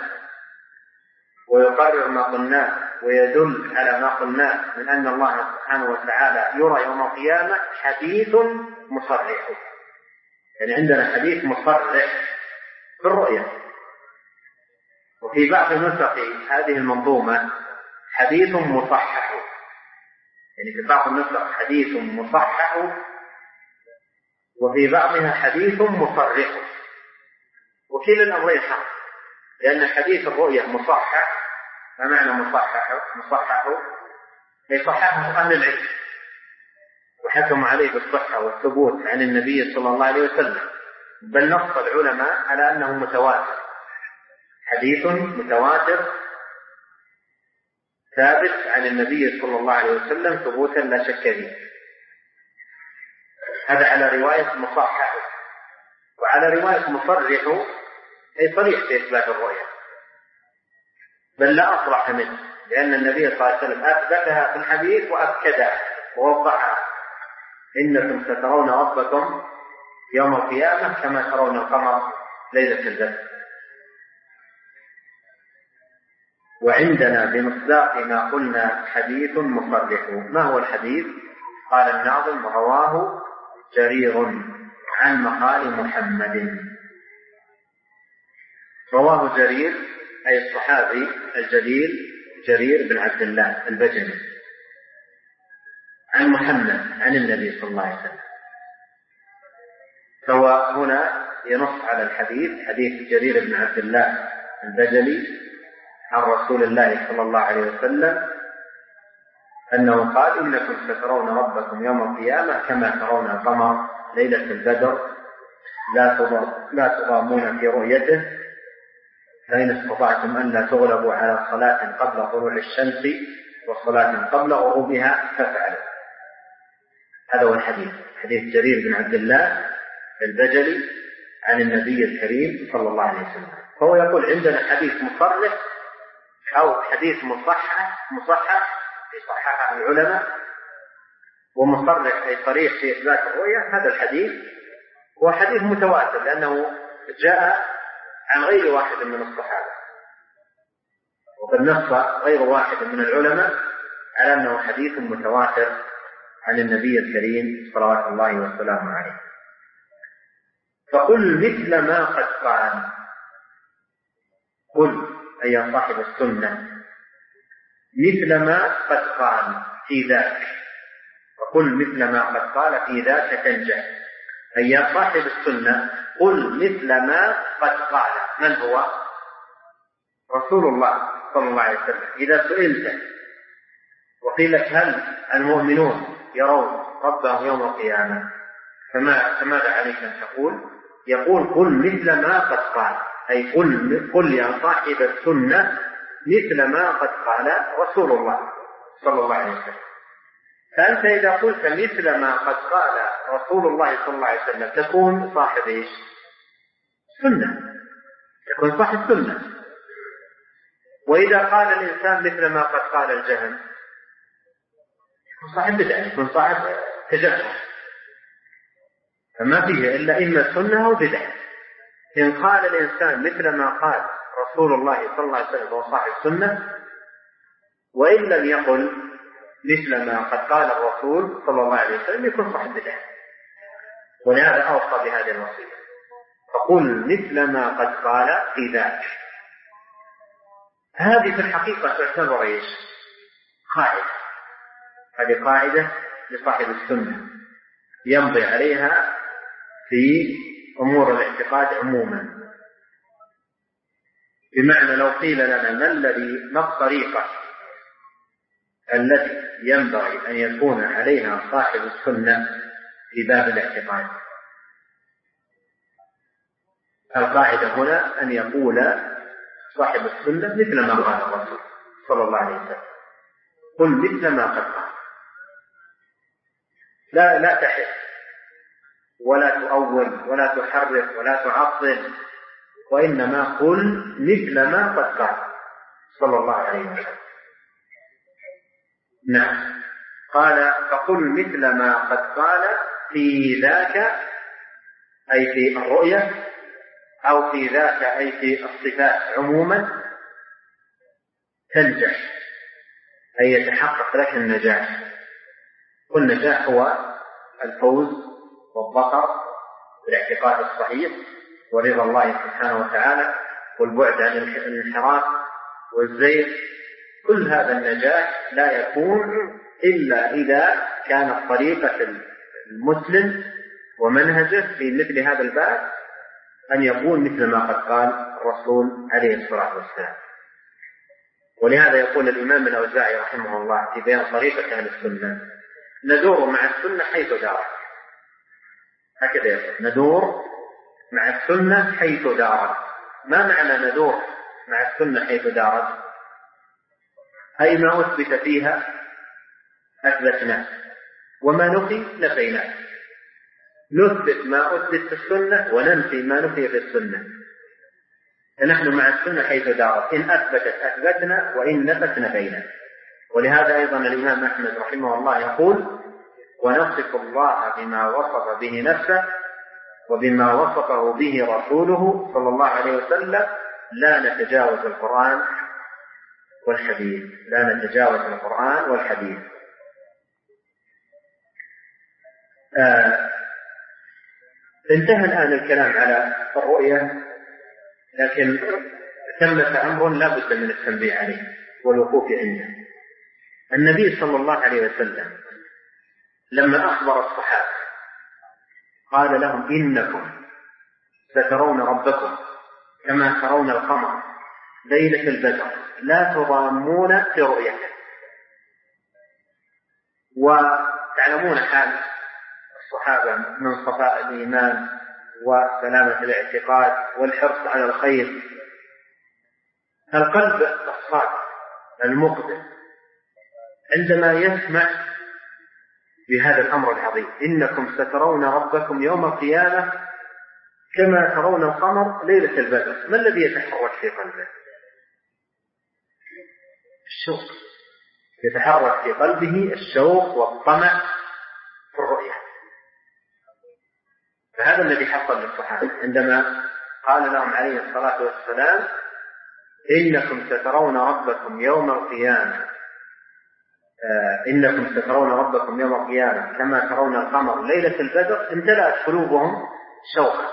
ويقرر ما قلناه ويدل على ما قلناه من أن الله سبحانه وتعالى يرى يوم القيامة، حديث مصرح. يعني عندنا حديث مصرح في الرؤية. وفي بعض نسخ هذه المنظومة حديث مصحح، يعني في بعض النسخ حديث مصحح وفي بعضها حديث مصرح، وكلا الأمرين حق، لأن حديث الرؤية مصحح. ما معنى مصحح؟ أي صححه أهل العلم وحكم عليه بالصحة والثبوت عن النبي صلى الله عليه وسلم، بل نص العلماء على أنه متواتر، حديث متواتر ثابت عن النبي صلى الله عليه وسلم ثبوتا لا شك فيه. هذا على رواية مصحح. وعلى رواية مصرح أي صريح في إثبات الرؤية، بل لا أصرح منه، لأن النبي صلى الله عليه وسلم أثبتها في الحديث وأكدها ووضحها: إنكم سترون ربكم يوم القيامة كما ترون القمر ليلة البدر. وعندنا بمصداق ما قلنا حديث مصرح. ما هو الحديث؟ قال الناظم: رواه جرير عن مقال محمد. رواه جرير أي الصحابي الجليل جرير بن عبد الله البجلي عن محمد عن النبي صلى الله عليه وسلم. فهو هنا ينص على الحديث، حديث جرير بن عبد الله البجلي عن رسول الله صلى الله عليه وسلم أنه قال: إنكم سترون ربكم يوم القيامة كما ترون القمر ليلة البدر لا تضامون في رؤيته، فإن استطعتم أن لا تغلبوا على صلاة قبل طلوع الشمس وصلاة قبل غروبها فافعلوا. هذا هو الحديث، حديث جرير بن عبد الله البجلي عن النبي الكريم صلى الله عليه وسلم. فهو يقول: عندنا حديث مصرح أو حديث مصحح في صححه العلماء، ومصرح أي صريح في إثبات الرؤية. هذا الحديث هو حديث متواتر، لأنه جاء عن غير واحد من الصحابة، وقد نص غير واحد من العلماء على أنه حديث متواتر عن النبي الكريم صلوات الله وسلامه عليه. فقل مثل ما قد قال. قل أي يا صاحب السنة مثل ما قد قال في ذاك. وقل مثل ما قد قال في ذاك تنجح. أي يا صاحب السنة قل مثل ما قد قال. من هو؟ رسول الله صلى الله عليه وسلم. إذا سئلت وقيل لك: هل المؤمنون يرون ربهم يوم القيامة؟ فماذا عليك أن تقول؟ يقول: قل مثل ما قد قال، أي قل يا صاحب السنة مثل ما قد قال رسول الله صلى الله عليه وسلم. فأنت إذا قلت مثل ما قد قال رسول الله صلى الله عليه وسلم تكون صاحب إيش؟ سنة، تكون صاحب سنة. وإذا قال الإنسان مثل ما قد قال الجهم يكون صاحب بدعة، يكون صاحب تجهم. فما فيه إلا إما سنة أو بدعة. إن قال الإنسان مثل ما قال رسول الله صلى الله عليه وسلم هو صاحب سنة، وإن لم يقل مثل ما قد قال الرسول صلى الله عليه وسلم يكون صاحب بدعة. ولهذا أوصى بهذه الوصية: فقل مثل ما قد قال في ذاك. هذه في الحقيقة تعتبر ايش؟ قاعدة. هذه قاعدة لصاحب السنة يمضي عليها في أمور الاعتقاد عموما. بمعنى لو قيل لنا ما الطريقة التي ينبغي أن يكون عليها صاحب السنة في باب الاعتقاد، القاعدة هنا أن يقول صاحب السنة مثل ما قال الرسول صلى الله عليه وسلم. قل مثل ما قد قال، لا تحف ولا تؤول ولا تحرف ولا تعطل، وإنما قل مثل ما قد قال صلى الله عليه وسلم. نعم. قال فقل مثل ما قد قال في ذاك أي في الرؤية، أو في ذاك أي في الصفات عموما، تنجح أي يتحقق لك النجاح. والنجاح هو الفوز والظفر بالاعتقاد الصحيح ورضا الله سبحانه وتعالى والبعد عن الانحراف والزيغ. كل هذا النجاح لا يكون إلا إذا كانت طريقة المسلم ومنهجه في مثل هذا الباب أن يكون مثل ما قد قال الرسول عليه الصلاة والسلام. ولهذا يقول الإمام الأوزاعي رحمه الله في بيان طريقة أهل السنة: ندور مع السنة حيث دارت. هكذا يقول: ندور مع السنة حيث دارت. ما معنى ندور مع السنة حيث دارت؟ أي ما أثبت فيها أثبتناه، وما نفي نفيناه. نثبت ما أثبت في السنة وننفي ما نفي في السنة. فنحن مع السنة حيث دارت، إن أثبتت أثبتنا وإن نفت نفينا. ولهذا أيضا الإمام أحمد رحمه الله يقول: ونصف الله بما وصف به نفسه وبما وصفه به رسوله صلى الله عليه وسلم، لا نتجاوز القرآن والحديث. لا نتجاوز القرآن والحديث. انتهى الآن الكلام على الرؤية، لكن ثمة أمر لا بد من التنبيه عليه والوقوف عنده. النبي صلى الله عليه وسلم لما أخبر الصحابة قال لهم: إنكم سترون ربكم كما ترون القمر ليلة البدر لا تضامون في رؤيته. وتعلمون حال الصحابة من صفاء الإيمان وسلامة الاعتقاد والحرص على الخير. القلب الصادق المقبل عندما يسمع بهذا الأمر العظيم: إنكم سترون ربكم يوم القيامة كما ترون القمر ليلة البدر، ما الذي يتحرك في قلبه؟ الشوق. يتحرك في قلبه الشوق والطمع في الرؤية. فهذا الذي حصل للصحابة عندما قال لهم عليه الصلاة والسلام: إنكم سترون ربكم يوم القيامة إنكم سترون ربكم يوم القيامة كما ترون القمر ليلة البدر. امتلأت قلوبهم شوقا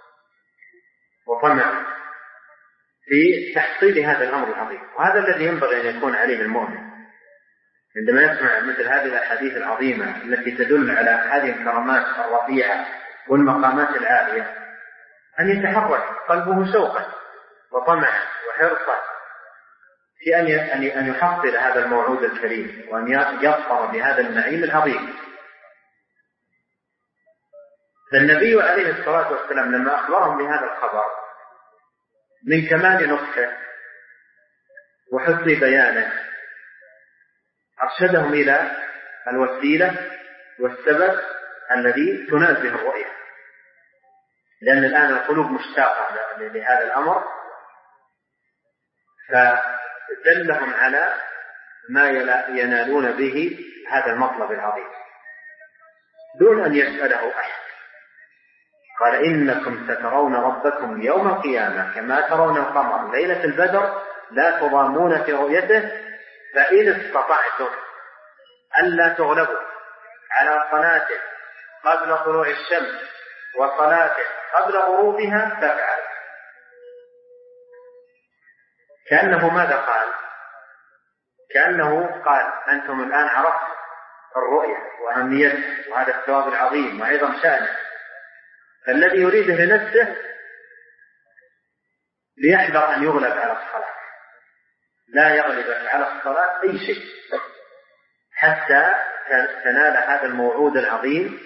وطمعا في تحصيل هذا الأمر العظيم. وهذا الذي ينبغي أن يكون عليه المؤمن عندما يسمع مثل هذه الأحاديث العظيمة التي تدل على هذه الكرامات الرفيعة والمقامات العالية، أن يتحرك قلبه شوقا وطمعا وحرصا في أن يحصل هذا الموعود الكريم وأن يظفر بهذا النعيم العظيم. فالنبي عليه الصلاة والسلام لما أخبرهم بهذا الخبر من كمال نصحه وحسن بيانه أرشدهم إلى الوسيلة والسبب الذي تنازه الرؤية، لأن الآن القلوب مشتاقة لهذا الأمر، فدلهم على ما ينالون به هذا المطلب العظيم دون أن يسأله أحد. قال: إنكم سترون ربكم يوم القيامة كما ترون القمر ليلة البدر لا تضامون في رؤيته، فإن استطعتم ألا تغلبوا على صلاة قبل طلوع الشمس وصلاة قبل غروبها فافعلوا. كأنه ماذا قال؟ كأنه قال: أنتم الآن عرفتم الرؤية وأهميتها وهذا الثواب العظيم وعظم شأنه، فالذي يريده لنفسه ليحذر أن يغلب على الصلاة. لا يغلب على الصلاة أي شيء حتى تنال هذا الموعود العظيم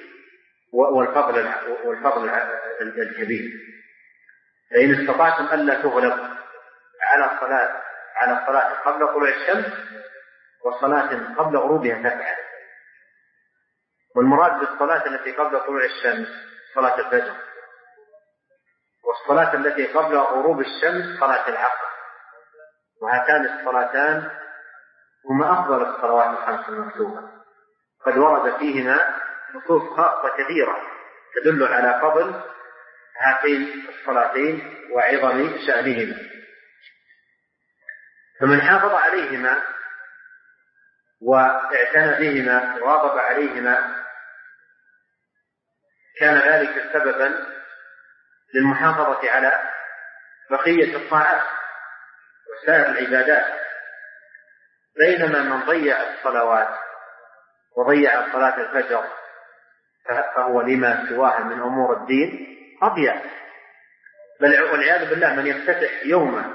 والفضل الكبير. فإن استطعتم ألا تغلب على الصلاة قبل طلوع الشمس والصلاة قبل غروبها فافعل. والمراد بالصلاة التي قبل طلوع الشمس صلاة الفجر، والصلاة التي قبل غروب الشمس صلاة العصر، وهاتان الصلاتان هما أفضل الصلوات الخمس المكتوبة، قد ورد فيهما نصوص خاصة كثيرة تدل على فضل هاتين الصلاتين وعظم شأنهما، فمن حافظ عليهما واعتنى بهما وواظب عليهما كان ذلك سببا للمحافظة على بقية الطاعات وسائر العبادات، بينما من ضيع الصلوات وضيع صلاة الفجر فهو لما سواها من أمور الدين أضيع، بل والعياذ بالله من يفتتح يومه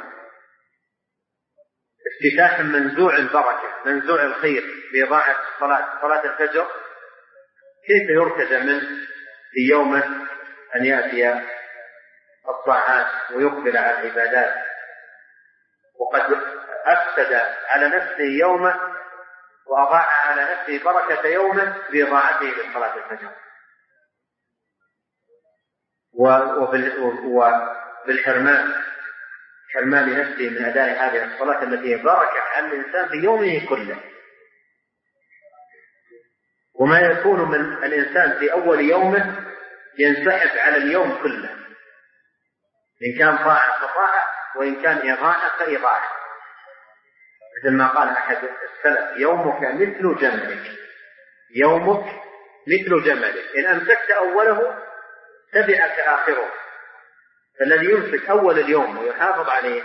افتتاحا منزوع البركة منزوع الخير بإضاعة صلاة الفجر، كيف يرتجى منه في يومه أن يأتي الطاعات ويقبل على العبادات، وقد أفسد على نفسه يومه وأضاع على نفسه بركة يومه بإضاعته لصلاة الفجر، وبالحرمان حرمان نفسه من أداء هذه الصلاة التي هي بركة على الإنسان في يومه كله. وما يكون من الإنسان في أول يومه ينسحب على اليوم كله، إن كان طاعة فطاعة وإن كان إضاعة فإضاعة، مثل ما قال أحد السلف: يومك مثل جملك، يومك مثل جملك، إن أمسكت أوله تبعك آخره. فالذي يمسك أول اليوم ويحافظ عليه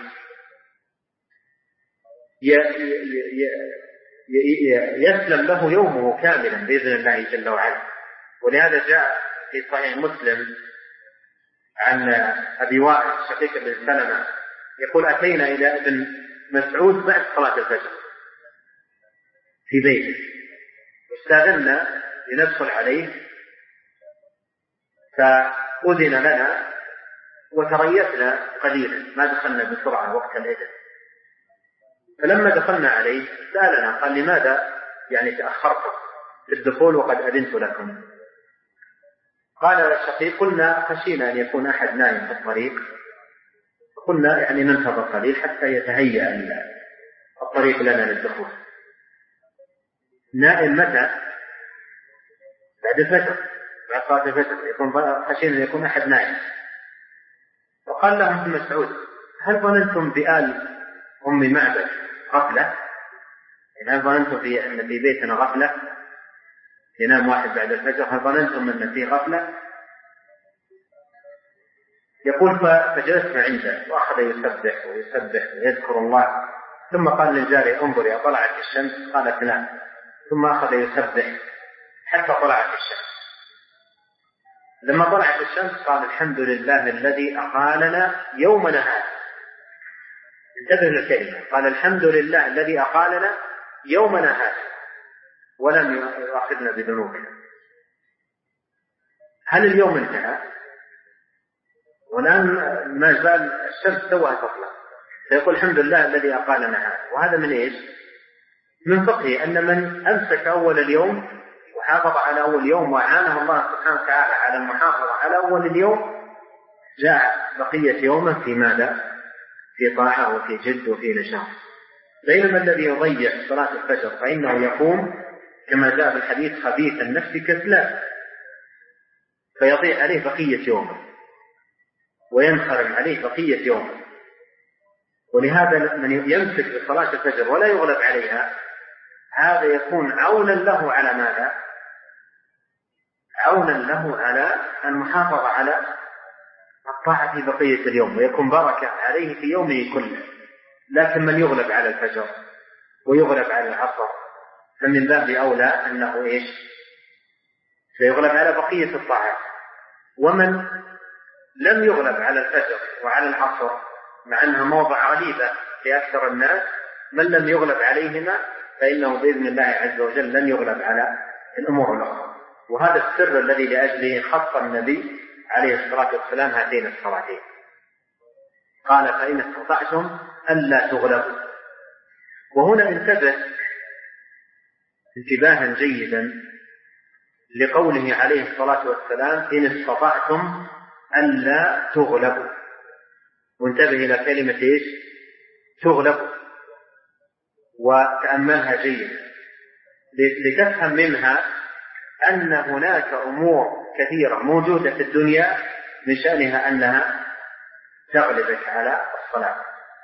يسلم له يومه كاملا بإذن الله جل وعلا. ولهذا جاء في صحيح مسلم عن أبي وائل شقيق بن سلمة يقول: أتينا إلى ابن مسعود بعد صلاة الفجر في بيته، واستأذنا لندخل عليه، فأذن لنا وتريثنا قليلا، ما دخلنا بسرعة وقت الإذن. فلما دخلنا عليه سألنا قال: لماذا يعني تأخرتم في الدخول وقد أذنت لكم؟ قال الشقيق: قلنا خشينا أن يكون أحد نائم في الطريق، فقلنا يعني ننتظر قليل حتى يتهيأ الطريق لنا للدخول. نائم متى؟ بعد الفجر، بعد صلاة الفجر، يكون خشينا أن يكون أحد نائم. وقال لهم ابن مسعود: هل ظننتم بآل أم معبد غفلة؟ هل ظننتم أن في بيتنا غفلة ينام واحد بعد الفجر؟ هل ظننتم أن في غفلة؟ يقول: فجلسنا عنده وأخذ يسبح ويسبح ويذكر الله، ثم قال للجارية: انظري أطلعت الشمس؟ قالت: لا. ثم أخذ يسبح حتى طلعت الشمس. لما طلعت الشمس قال: الحمد لله الذي أقالنا يومنا هذا. انتبه للكلمة، قال: الحمد لله الذي أقالنا يومنا هذا ولم يؤاخذنا بذنوبنا. هل اليوم انتهى؟ والآن ما زال الشمس توها تطلع، فيقول: الحمد لله الذي أقالنا هذا. وهذا من إيش؟ من فقهه أن من أمسك أول اليوم وحافظ على أول يوم وأعانه الله سبحانه وتعالى على المحافظة على أول اليوم، جاء بقية يومه في ماذا؟ في طاعة وفي جد وفي نشاط. بينما الذي يضيع صلاة الفجر فإنه يقوم كما جاء في الحديث خبيث النفس كسلان، فيضيع عليه بقية يومه وينخرم عليه بقية يومه. ولهذا من يمسك بصلاة الفجر ولا يغلب عليها هذا يكون عونا له على ماذا؟ عونا له على المحافظة على الطاعة في بقية اليوم، ويكون بركة عليه في يومه كله. لكن من يغلب على الفجر ويغلب على العصر فمن باب أولى أنه إيش؟ سيغلب على بقية الطاعات. ومن لم يغلب على الفجر وعلى العصر مع أنها موضع غليبة لأكثر الناس، من لم يغلب عليهما فإنه بإذن الله عز وجل لن يغلب على الأمور الأخرى. وهذا السر الذي لأجله خص النبي عليه الصلاة والسلام هاتين الصلاتين، قال: فإن استطعتم ألا تغلبوا. وهنا انتبه انتباها جيدا لقوله عليه الصلاة والسلام: إن استطعتم ألا تغلبوا. وانتبه إلى كلمة إيش؟ تغلبوا. وتأملها جيدا لتفهم منها أن هناك أمور كثيرة موجودة في الدنيا من شأنها أنها تغلبك على الصلاة،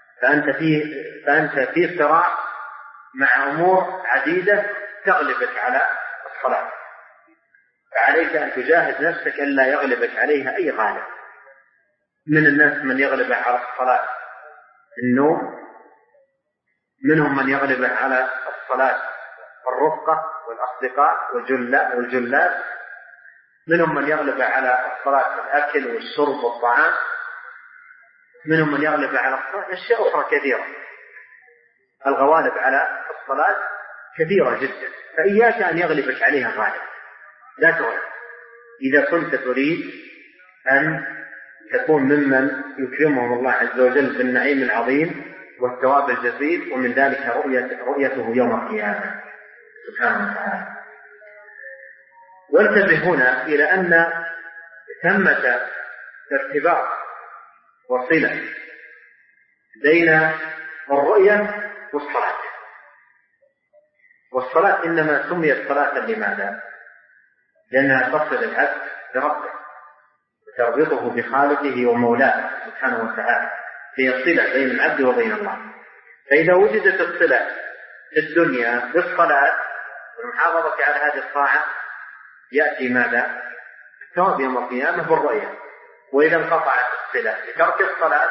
فأنت في صراع مع أمور عديدة تغلبك على الصلاة، فعليك أن تجاهد نفسك ألا يغلبك عليها أي غالب. من الناس من يغلب على الصلاة النوم، منهم من يغلب على الصلاة الرفقة والأصدقاء والجلات، منهم من يغلب على الصلاة الأكل والشرب والطعام، منهم من يغلب على الصلاة أشياء أخرى كثيرة. الغوالب على الصلاة كثيرة جدا، فإياك أن يغلبك عليها غالب، لا تغلب. إذا كنت تريد أن تكون ممن يكرمهم الله عز وجل بالنعيم العظيم والثواب الجزيل، ومن ذلك رؤيته يوم القيامة سبحانه وتعالى. وانتبه هنا إلى أن ثمة ارتباط وصلة بين الرؤية والصلاة. والصلاة إنما سميت صلاة لماذا؟ لأنها تصل العبد بربه وتربطه بخالقه ومولاه سبحانه وتعالى، هي صلة بين العبد وبين الله. فإذا وجدت الصلة في الدنيا بالصلاة والمحافظة على هذه الطاعة يأتي ماذا؟ الثواب يوم القيامة بالرؤية. وإذا انقطعت الصلة بترك الصلاة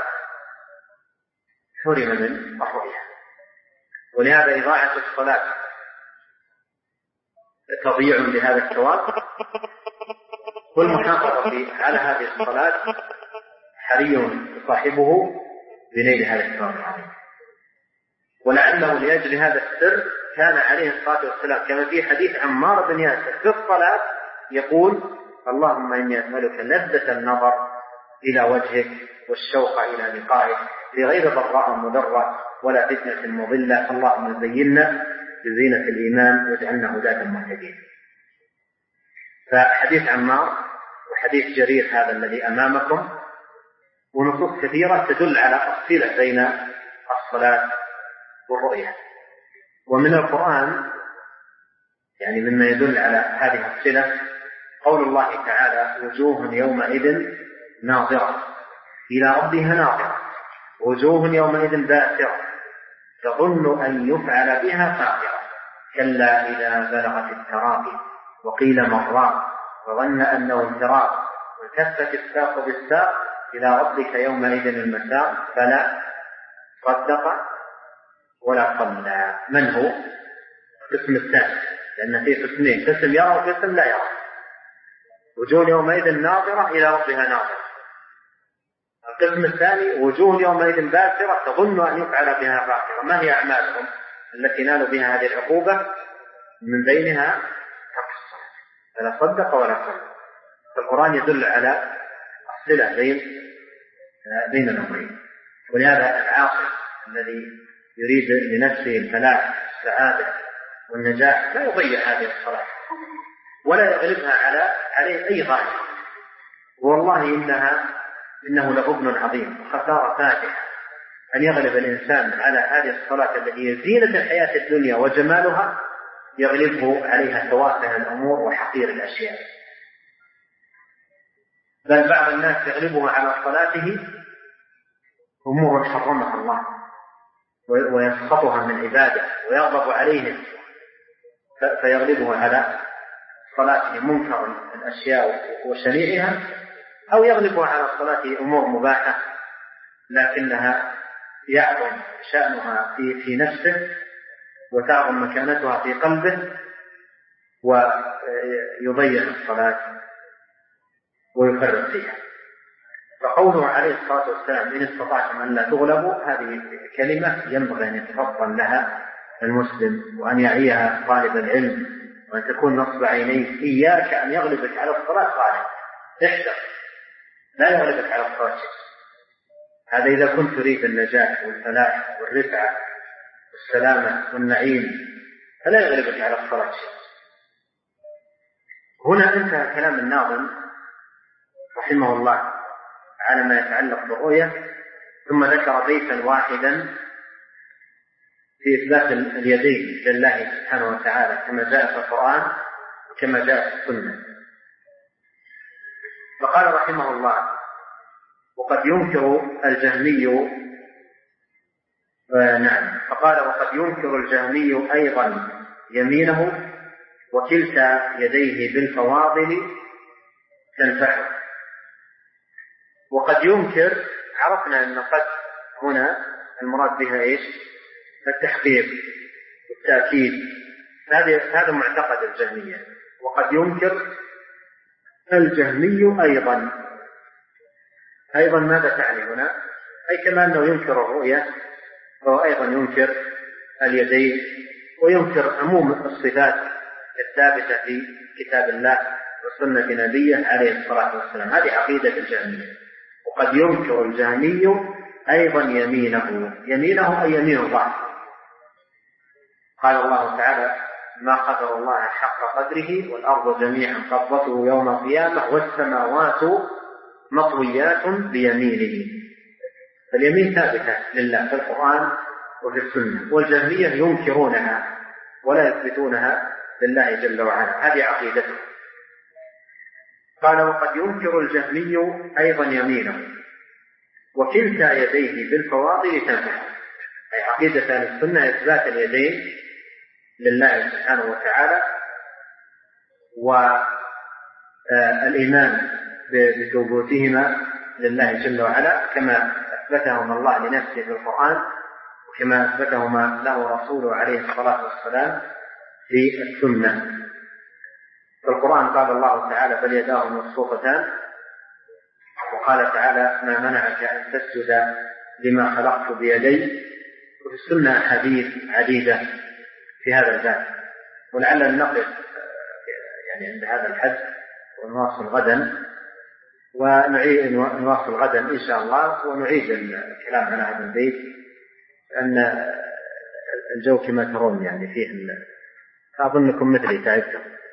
حرم من الرؤية. ولهذا إضاعة الصلاة تضييع لهذا الثواب، والمحافظة على هذه الصلاة حري صاحبه بنيل هذا الثواب العظيم. ولعله لأجل هذا السر كان عليه الصلاة والسلام كما في حديث عمار بن ياسر في الصلاة يقول: اللهم إني أسألك لذة النظر إلى وجهك والشوق إلى لقائك في غير ضراء مضرة ولا فتنة مضلة، اللهم زينا بزينة الإيمان واجعلنا هداة مهتدين. فحديث عمار وحديث جرير هذا الذي أمامكم ونصوص كثيرة تدل على الصلة بين الصلاة والرؤية. ومن القرآن يعني مما يدل على هذه الصلة قول الله تعالى: وجوه يومئذ ناظرة إلى ربها ناظرة وجوه يومئذ باسرة تظن أن يفعل بها فاقرة كلا إذا بلغت التراقي وقيل مرات وظن أنه الفراق والتفت الساق بالساق إلى ربك يومئذ المساق فلا صدق ولا صلى. من هو؟ القسم الثاني، لأن فيه قسمين: قسم يرى وقسم لا يرى. وجوه يومئذ ناظرة إلى ربها ناظرة. القسم الثاني: وجوه يومئذ باسرة تظن أن يفعل بها فاقرة. ما هي أعمالهم التي نالوا بها هذه العقوبة؟ من بينها ترك الصلاة، فلا صدق ولا صلى. القرآن يدل على الصلة بين الأمرين. ولهذا العاصي الذي يريد لنفسه الفلاح السعادة والنجاح لا يضيع هذه الصلاة ولا يغلبها عليه أي غاية. والله إنه لغبن عظيم وخسارة فاتحة أن يغلب الإنسان على هذه الصلاة التي هي زينة الحياة الدنيا وجمالها، يغلبه عليها توافه الأمور وحقير الأشياء. بل بعض الناس يغلبه على صلاته أمور حرمها الله ويسخطها من عباده ويغضب عليهم، فيغلبه على صلاته منكر الأشياء وشنيعها، أو يغلبه على صلاته أمور مباحة لكنها يعظم شأنها في نفسه وتعظم مكانتها في قلبه ويضيع الصلاة ويفرط فيها. فقوله عليه الصلاة والسلام: إن استطعتم أن لا تغلبوا، هذه كلمة ينبغي أن يتفطن لها المسلم وأن يعيها طالب العلم وأن تكون نصب عينيه. إياك أن يغلبك على الصلاة غالب، احذر لا يغلبك على الصلاة شيء. هذا إذا كنت تريد النجاح والفلاح والرفعة والسلامة والنعيم فلا يغلبك على الصلاة شيء. هنا انتهى كلام الناظم رحمه الله على ما يتعلق بالرؤية، ثم ذكر بيتا واحدا في إثبات اليدين لله سبحانه وتعالى كما جاء في القرآن وكما جاء في السنة. فقال رحمه الله: وقد ينكر الجهمي وقد ينكر الجهمي أيضا يمينه وكلتا يديه بالفواضل تنفعه. وقد ينكر، عرفنا أن قد هنا المراد بها إيش؟ التحقيق والتأكيد، هذا معتقد الجهمية. وقد ينكر الجهمي أيضا ماذا تعني هنا؟ أي كما أنه ينكر الرؤية فهو أيضا ينكر اليدين وينكر عموم الصفات الثابتة في كتاب الله وسنة نبيه عليه الصلاة والسلام. هذه عقيدة الجهمية. وقد ينكر الجهمي أيضا يمينه أي يمين الله. قال الله تعالى: ما قدر الله حق قدره والأرض جميعا قبضته يوم القيامة والسماوات مطويات بيمينه. فاليمين ثابتة لله في القرآن وفي السنة، والجهمية ينكرونها ولا يثبتونها لله جل وعلا. هذه عقيدته. قال: وقد ينكر الجهمي أيضا يمينه وكلتا يديه بالفواضل تنفع. أي عقيدة أهل السنة إثبات اليدين لله سبحانه وتعالى والإيمان بثبوتهما لله جل وعلا كما أثبتهما الله لنفسه في القرآن وكما أثبتهما له رسوله عليه الصلاة والسلام في السنة. في القرآن قال الله تعالى: بل يداه مبسوطتان. وقال تعالى: ما منعك أن تسجد لما خلقت بيدي. وفي السنة أحاديث عديدة في هذا الباب. ولعلنا نقف يعني عند هذا الحد ونواصل غدا، ونواصل غدا إن شاء الله، ونعيد الكلام على هذا البيت لأن الجو كما ترون يعني فيه أظنكم مثلي تعبتم.